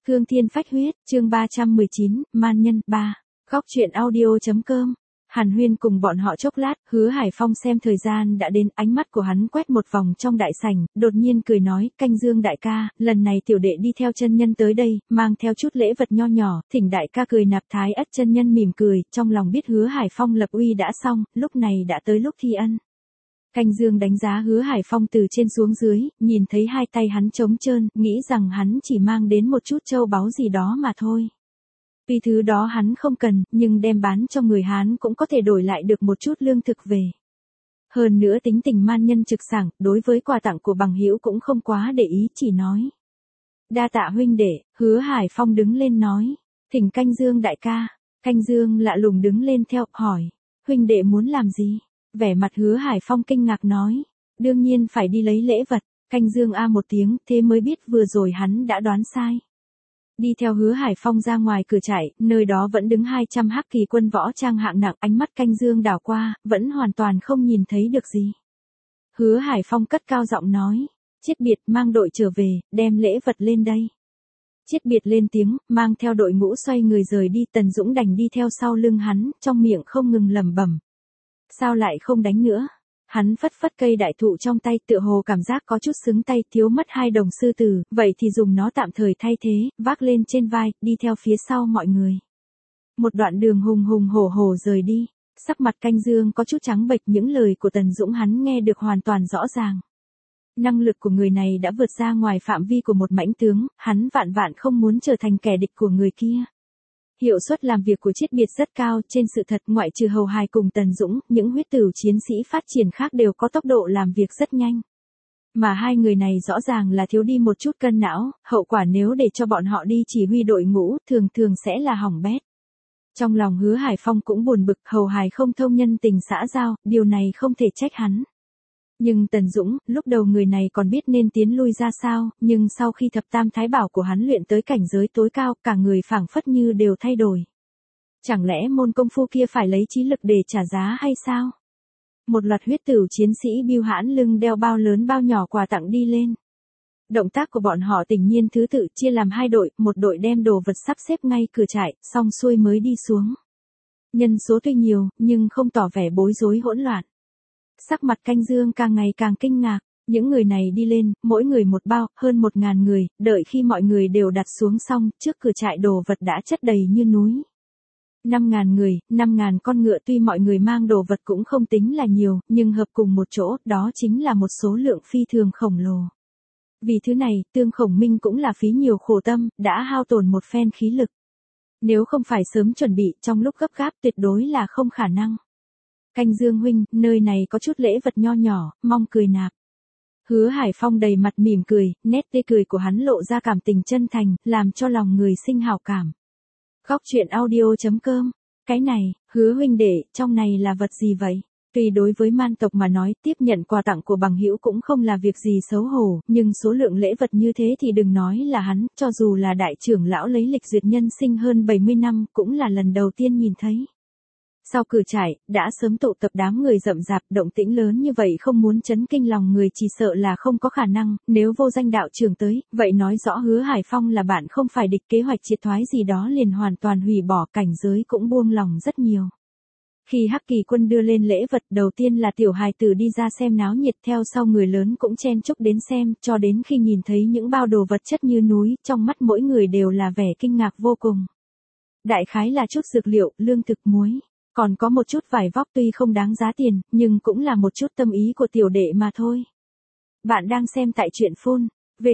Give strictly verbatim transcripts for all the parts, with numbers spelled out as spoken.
Cương Thiên Phách Huyết, chương ba trăm mười chín, Man Nhân, ba. Góc truyện audio.com. Hàn Huyên cùng bọn họ chốc lát, Hứa Hải Phong xem thời gian đã đến, ánh mắt của hắn quét một vòng trong đại sảnh, đột nhiên cười nói, Canh Dương đại ca, lần này tiểu đệ đi theo chân nhân tới đây, mang theo chút lễ vật nho nhỏ, thỉnh đại ca cười nạp. Thái Ất chân nhân mỉm cười, trong lòng biết Hứa Hải Phong lập uy đã xong, lúc này đã tới lúc thi ân. Canh Dương đánh giá Hứa Hải Phong từ trên xuống dưới, nhìn thấy hai tay hắn trống trơn, nghĩ rằng hắn chỉ mang đến một chút châu báu gì đó mà thôi. Vì thứ đó hắn không cần, nhưng đem bán cho người Hán cũng có thể đổi lại được một chút lương thực về. Hơn nữa tính tình man nhân trực sảng, đối với quà tặng của bằng hữu cũng không quá để ý, chỉ nói. Đa tạ huynh đệ. Hứa Hải Phong đứng lên nói. Thỉnh Canh Dương đại ca. Canh Dương lạ lùng đứng lên theo, hỏi. Huynh đệ muốn làm gì? Vẻ mặt Hứa Hải Phong kinh ngạc nói. Đương nhiên phải đi lấy lễ vật. Canh Dương a một tiếng, thế mới biết vừa rồi hắn đã đoán sai. Đi theo Hứa Hải Phong ra ngoài cửa trại, nơi đó vẫn đứng hai trăm hắc kỳ quân võ trang hạng nặng, ánh mắt Canh Dương đảo qua, vẫn hoàn toàn không nhìn thấy được gì. Hứa Hải Phong cất cao giọng nói, Chiết Biệt mang đội trở về, đem lễ vật lên đây. Chiết Biệt lên tiếng, mang theo đội ngũ xoay người rời đi, Tần Dũng đành đi theo sau lưng hắn, trong miệng không ngừng lẩm bẩm. Sao lại không đánh nữa? Hắn phất phất cây đại thụ trong tay, tựa hồ cảm giác có chút sướng tay, thiếu mất hai đồng sư tử, vậy thì dùng nó tạm thời thay thế, vác lên trên vai, đi theo phía sau mọi người. Một đoạn đường hùng hùng hổ hổ rời đi, sắc mặt Canh Dương có chút trắng bệch, những lời của Tần Dũng hắn nghe được hoàn toàn rõ ràng. Năng lực của người này đã vượt ra ngoài phạm vi của một mãnh tướng, hắn vạn vạn không muốn trở thành kẻ địch của người kia. Hiệu suất làm việc của Chiết Biệt rất cao, trên sự thật ngoại trừ Hầu Hài cùng Tần Dũng, những huyết tửu chiến sĩ phát triển khác đều có tốc độ làm việc rất nhanh. Mà hai người này rõ ràng là thiếu đi một chút cân não, hậu quả nếu để cho bọn họ đi chỉ huy đội ngũ, thường thường sẽ là hỏng bét. Trong lòng Hứa Hải Phong cũng buồn bực, Hầu Hài không thông nhân tình xã giao, điều này không thể trách hắn. Nhưng Tần Dũng, lúc đầu người này còn biết nên tiến lui ra sao, nhưng sau khi thập tam thái bảo của hắn luyện tới cảnh giới tối cao, cả người phảng phất như đều thay đổi. Chẳng lẽ môn công phu kia phải lấy trí lực để trả giá hay sao? Một loạt huyết tửu chiến sĩ bưu hãn lưng đeo bao lớn bao nhỏ quà tặng đi lên. Động tác của bọn họ tình nhiên thứ tự, chia làm hai đội, một đội đem đồ vật sắp xếp ngay cửa trại, xong xuôi mới đi xuống. Nhân số tuy nhiều, nhưng không tỏ vẻ bối rối hỗn loạn. Sắc mặt Canh Dương càng ngày càng kinh ngạc, những người này đi lên, mỗi người một bao, hơn một ngàn người, đợi khi mọi người đều đặt xuống xong, trước cửa trại đồ vật đã chất đầy như núi. Năm ngàn người, năm ngàn con ngựa, tuy mọi người mang đồ vật cũng không tính là nhiều, nhưng hợp cùng một chỗ, đó chính là một số lượng phi thường khổng lồ. Vì thứ này, Tương Khổng Minh cũng là phí nhiều khổ tâm, đã hao tổn một phen khí lực. Nếu không phải sớm chuẩn bị, trong lúc gấp gáp tuyệt đối là không khả năng. Canh Dương huynh, nơi này có chút lễ vật nho nhỏ, mong cười nạp. Hứa Hải Phong đầy mặt mỉm cười, nét tươi cười của hắn lộ ra cảm tình chân thành, làm cho lòng người sinh hảo cảm. Góc truyện audio.com. Cái này, Hứa huynh đệ, trong này là vật gì vậy? Tuy đối với man tộc mà nói, tiếp nhận quà tặng của bằng hữu cũng không là việc gì xấu hổ, nhưng số lượng lễ vật như thế thì đừng nói là hắn, cho dù là đại trưởng lão lấy lịch duyệt nhân sinh hơn bảy mươi năm, cũng là lần đầu tiên nhìn thấy. Sau cửa trại, đã sớm tụ tập đám người rậm rạp, động tĩnh lớn như vậy không muốn chấn kinh lòng người chỉ sợ là không có khả năng, nếu vô danh đạo trưởng tới, vậy nói rõ Hứa Hải Phong là bạn không phải địch, kế hoạch triệt thoái gì đó liền hoàn toàn hủy bỏ, cảnh giới cũng buông lòng rất nhiều. Khi hắc kỳ quân đưa lên lễ vật, đầu tiên là tiểu hài tử đi ra xem náo nhiệt, theo sau người lớn cũng chen chúc đến xem, cho đến khi nhìn thấy những bao đồ vật chất như núi, trong mắt mỗi người đều là vẻ kinh ngạc vô cùng. Đại khái là chút dược liệu, lương thực, muối. Còn có một chút vải vóc tuy không đáng giá tiền, nhưng cũng là một chút tâm ý của tiểu đệ mà thôi. Bạn đang xem tại truyện phun,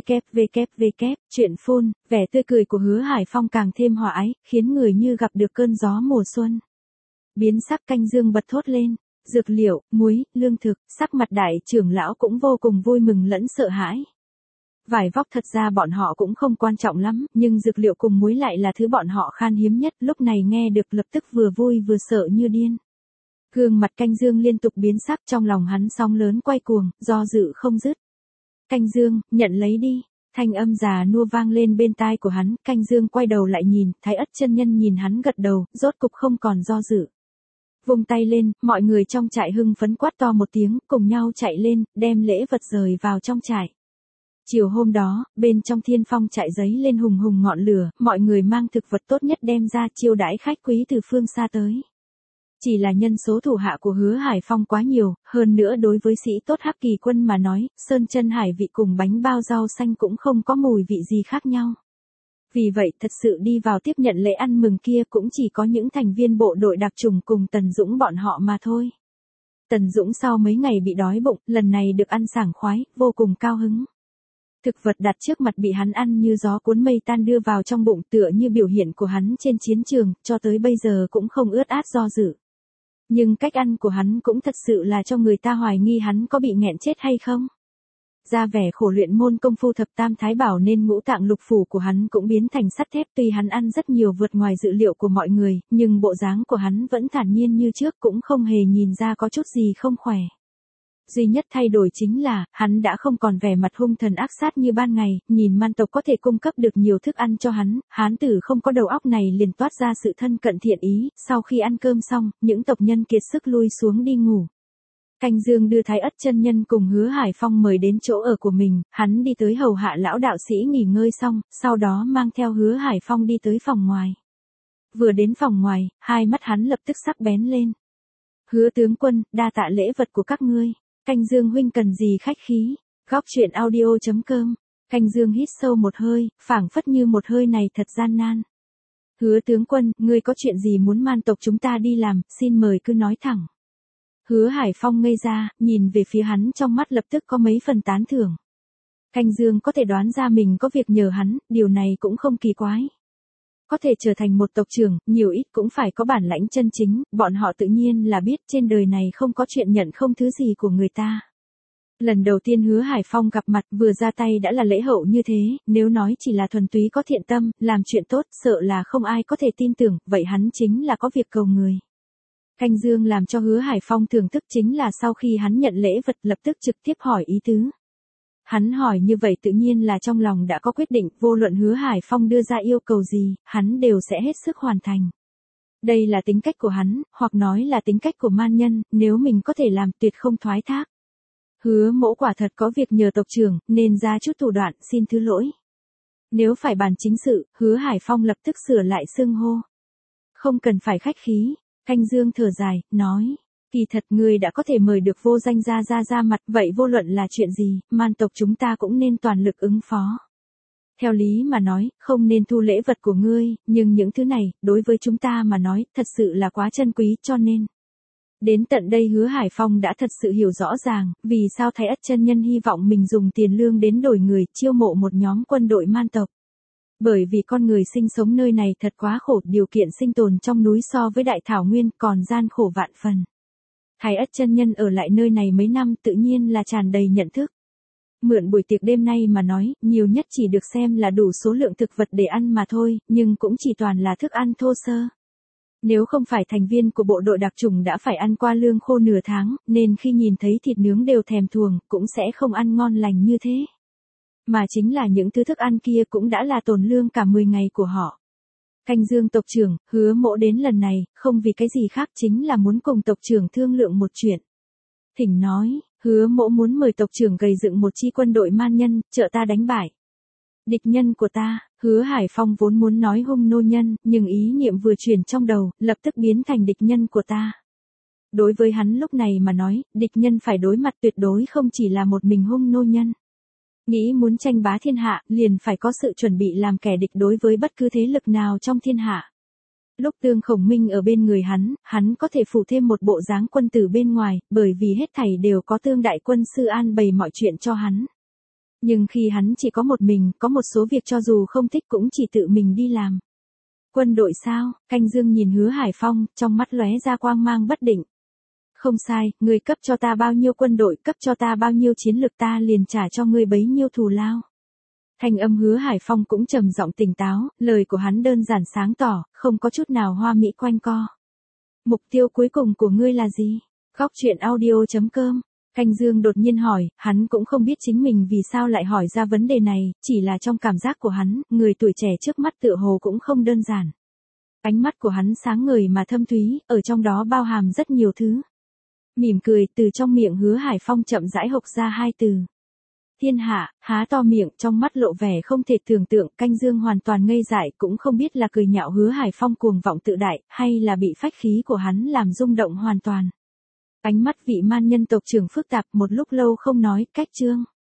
www, truyện phun, vẻ tươi cười của Hứa Hải Phong càng thêm hòa ái, khiến người như gặp được cơn gió mùa xuân. Biến sắc Canh Dương bật thốt lên, dược liệu, muối, lương thực, sắc mặt đại trưởng lão cũng vô cùng vui mừng lẫn sợ hãi. Vải vóc thật ra bọn họ cũng không quan trọng lắm, nhưng dược liệu cùng muối lại là thứ bọn họ khan hiếm nhất, lúc này nghe được lập tức vừa vui vừa sợ như điên. Gương mặt Canh Dương liên tục biến sắc, trong lòng hắn sóng lớn quay cuồng, do dự không dứt. Canh Dương, nhận lấy đi. Thanh âm già nua vang lên bên tai của hắn, Canh Dương quay đầu lại nhìn, Thái Ất chân nhân nhìn hắn gật đầu, rốt cục không còn do dự. Vung tay lên, mọi người trong trại hưng phấn quát to một tiếng, cùng nhau chạy lên, đem lễ vật rời vào trong trại. Chiều hôm đó, bên trong Thiên Phong trại giấy lên hùng hùng ngọn lửa, mọi người mang thực vật tốt nhất đem ra chiêu đãi khách quý từ phương xa tới. Chỉ là nhân số thủ hạ của Hứa Hải Phong quá nhiều, hơn nữa đối với sĩ tốt Hắc Kỳ Quân mà nói, sơn chân hải vị cùng bánh bao rau xanh cũng không có mùi vị gì khác nhau. Vì vậy thật sự đi vào tiếp nhận lễ ăn mừng kia cũng chỉ có những thành viên bộ đội đặc chủng cùng Tần Dũng bọn họ mà thôi. Tần Dũng sau mấy ngày bị đói bụng, lần này được ăn sảng khoái, vô cùng cao hứng. Thực vật đặt trước mặt bị hắn ăn như gió cuốn mây tan đưa vào trong bụng tựa như biểu hiện của hắn trên chiến trường, cho tới bây giờ cũng không ướt át do dự. Nhưng cách ăn của hắn cũng thật sự là cho người ta hoài nghi hắn có bị nghẹn chết hay không. Ra vẻ khổ luyện môn công phu thập tam thái bảo nên ngũ tạng lục phủ của hắn cũng biến thành sắt thép, tuy hắn ăn rất nhiều vượt ngoài dự liệu của mọi người, nhưng bộ dáng của hắn vẫn thản nhiên như trước, cũng không hề nhìn ra có chút gì không khỏe. Duy nhất thay đổi chính là, hắn đã không còn vẻ mặt hung thần ác sát như ban ngày, nhìn man tộc có thể cung cấp được nhiều thức ăn cho hắn, hán tử không có đầu óc này liền toát ra sự thân cận thiện ý, sau khi ăn cơm xong, những tộc nhân kiệt sức lui xuống đi ngủ. Canh Dương đưa Thái Ất chân nhân cùng Hứa Hải Phong mời đến chỗ ở của mình, hắn đi tới hầu hạ lão đạo sĩ nghỉ ngơi xong, sau đó mang theo Hứa Hải Phong đi tới phòng ngoài. Vừa đến phòng ngoài, hai mắt hắn lập tức sắc bén lên. Hứa tướng quân, đa tạ lễ vật của các ngươi. Canh Dương huynh cần gì khách khí. Góc truyện audio chấm com. Canh Dương hít sâu một hơi, phảng phất như một hơi này thật gian nan. Hứa tướng quân, ngươi có chuyện gì muốn man tộc chúng ta đi làm, xin mời cứ nói thẳng. Hứa Hải Phong ngây ra, nhìn về phía hắn trong mắt lập tức có mấy phần tán thưởng. Canh Dương có thể đoán ra mình có việc nhờ hắn, điều này cũng không kỳ quái. Có thể trở thành một tộc trưởng, nhiều ít cũng phải có bản lãnh chân chính, bọn họ tự nhiên là biết trên đời này không có chuyện nhận không thứ gì của người ta. Lần đầu tiên Hứa Hải Phong gặp mặt vừa ra tay đã là lễ hậu như thế, nếu nói chỉ là thuần túy có thiện tâm, làm chuyện tốt, sợ là không ai có thể tin tưởng, vậy hắn chính là có việc cầu người. Canh Dương làm cho Hứa Hải Phong thưởng thức chính là sau khi hắn nhận lễ vật lập tức trực tiếp hỏi ý tứ. Hắn hỏi như vậy tự nhiên là trong lòng đã có quyết định, vô luận Hứa Hải Phong đưa ra yêu cầu gì, hắn đều sẽ hết sức hoàn thành. Đây là tính cách của hắn, hoặc nói là tính cách của man nhân, nếu mình có thể làm tuyệt không thoái thác. Hứa mỗ quả thật có việc nhờ tộc trưởng, nên ra chút thủ đoạn, xin thứ lỗi. Nếu phải bàn chính sự, Hứa Hải Phong lập tức sửa lại xưng hô. Không cần phải khách khí, Canh Dương thở dài, nói. Kỳ thật ngươi đã có thể mời được vô danh ra ra ra mặt, vậy vô luận là chuyện gì, man tộc chúng ta cũng nên toàn lực ứng phó. Theo lý mà nói, không nên thu lễ vật của ngươi, nhưng những thứ này, đối với chúng ta mà nói, thật sự là quá chân quý, cho nên. Đến tận đây Hứa Hải Phong đã thật sự hiểu rõ ràng, vì sao Thái Ất chân nhân hy vọng mình dùng tiền lương đến đổi người, chiêu mộ một nhóm quân đội man tộc. Bởi vì con người sinh sống nơi này thật quá khổ, điều kiện sinh tồn trong núi so với đại thảo nguyên còn gian khổ vạn phần. Thái Ất chân nhân ở lại nơi này mấy năm tự nhiên là tràn đầy nhận thức. Mượn buổi tiệc đêm nay mà nói, nhiều nhất chỉ được xem là đủ số lượng thực vật để ăn mà thôi, nhưng cũng chỉ toàn là thức ăn thô sơ. Nếu không phải thành viên của bộ đội đặc chủng đã phải ăn qua lương khô nửa tháng, nên khi nhìn thấy thịt nướng đều thèm thuồng, cũng sẽ không ăn ngon lành như thế. Mà chính là những thứ thức ăn kia cũng đã là tồn lương cả mười ngày của họ. Canh Dương tộc trưởng, Hứa mỗ đến lần này, không vì cái gì khác chính là muốn cùng tộc trưởng thương lượng một chuyện. Thỉnh nói, Hứa mỗ muốn mời tộc trưởng gầy dựng một chi quân đội man nhân, trợ ta đánh bại địch nhân của ta. Hứa Hải Phong vốn muốn nói hung nô nhân, nhưng ý niệm vừa chuyển trong đầu, lập tức biến thành địch nhân của ta. Đối với hắn lúc này mà nói, địch nhân phải đối mặt tuyệt đối không chỉ là một mình hung nô nhân. Nghĩ muốn tranh bá thiên hạ, liền phải có sự chuẩn bị làm kẻ địch đối với bất cứ thế lực nào trong thiên hạ. Lúc Tương Khổng Minh ở bên người hắn, hắn có thể phủ thêm một bộ dáng quân tử bên ngoài, bởi vì hết thảy đều có Tương đại quân sư an bày mọi chuyện cho hắn. Nhưng khi hắn chỉ có một mình, có một số việc cho dù không thích cũng chỉ tự mình đi làm. Quân đội sao? Canh Dương nhìn Hứa Hải Phong, trong mắt lóe ra quang mang bất định. Không sai, ngươi cấp cho ta bao nhiêu quân đội, cấp cho ta bao nhiêu chiến lực ta liền trả cho ngươi bấy nhiêu thù lao. Thanh âm Hứa Hải Phong cũng trầm giọng tỉnh táo, lời của hắn đơn giản sáng tỏ, không có chút nào hoa mỹ quanh co. Mục tiêu cuối cùng của ngươi là gì? Góc truyện audio chấm com. Canh Dương đột nhiên hỏi, hắn cũng không biết chính mình vì sao lại hỏi ra vấn đề này, chỉ là trong cảm giác của hắn, người tuổi trẻ trước mắt tựa hồ cũng không đơn giản. Ánh mắt của hắn sáng ngời mà thâm thúy, ở trong đó bao hàm rất nhiều thứ. Mỉm cười, từ trong miệng Hứa Hải Phong chậm rãi hộc ra hai từ. thiên hạ, há to miệng trong mắt lộ vẻ không thể tưởng tượng, Canh Dương hoàn toàn ngây dại cũng không biết là cười nhạo Hứa Hải Phong cuồng vọng tự đại, hay là bị phách khí của hắn làm rung động hoàn toàn. Ánh mắt vị man nhân tộc trưởng phức tạp một lúc lâu không nói, cách Trương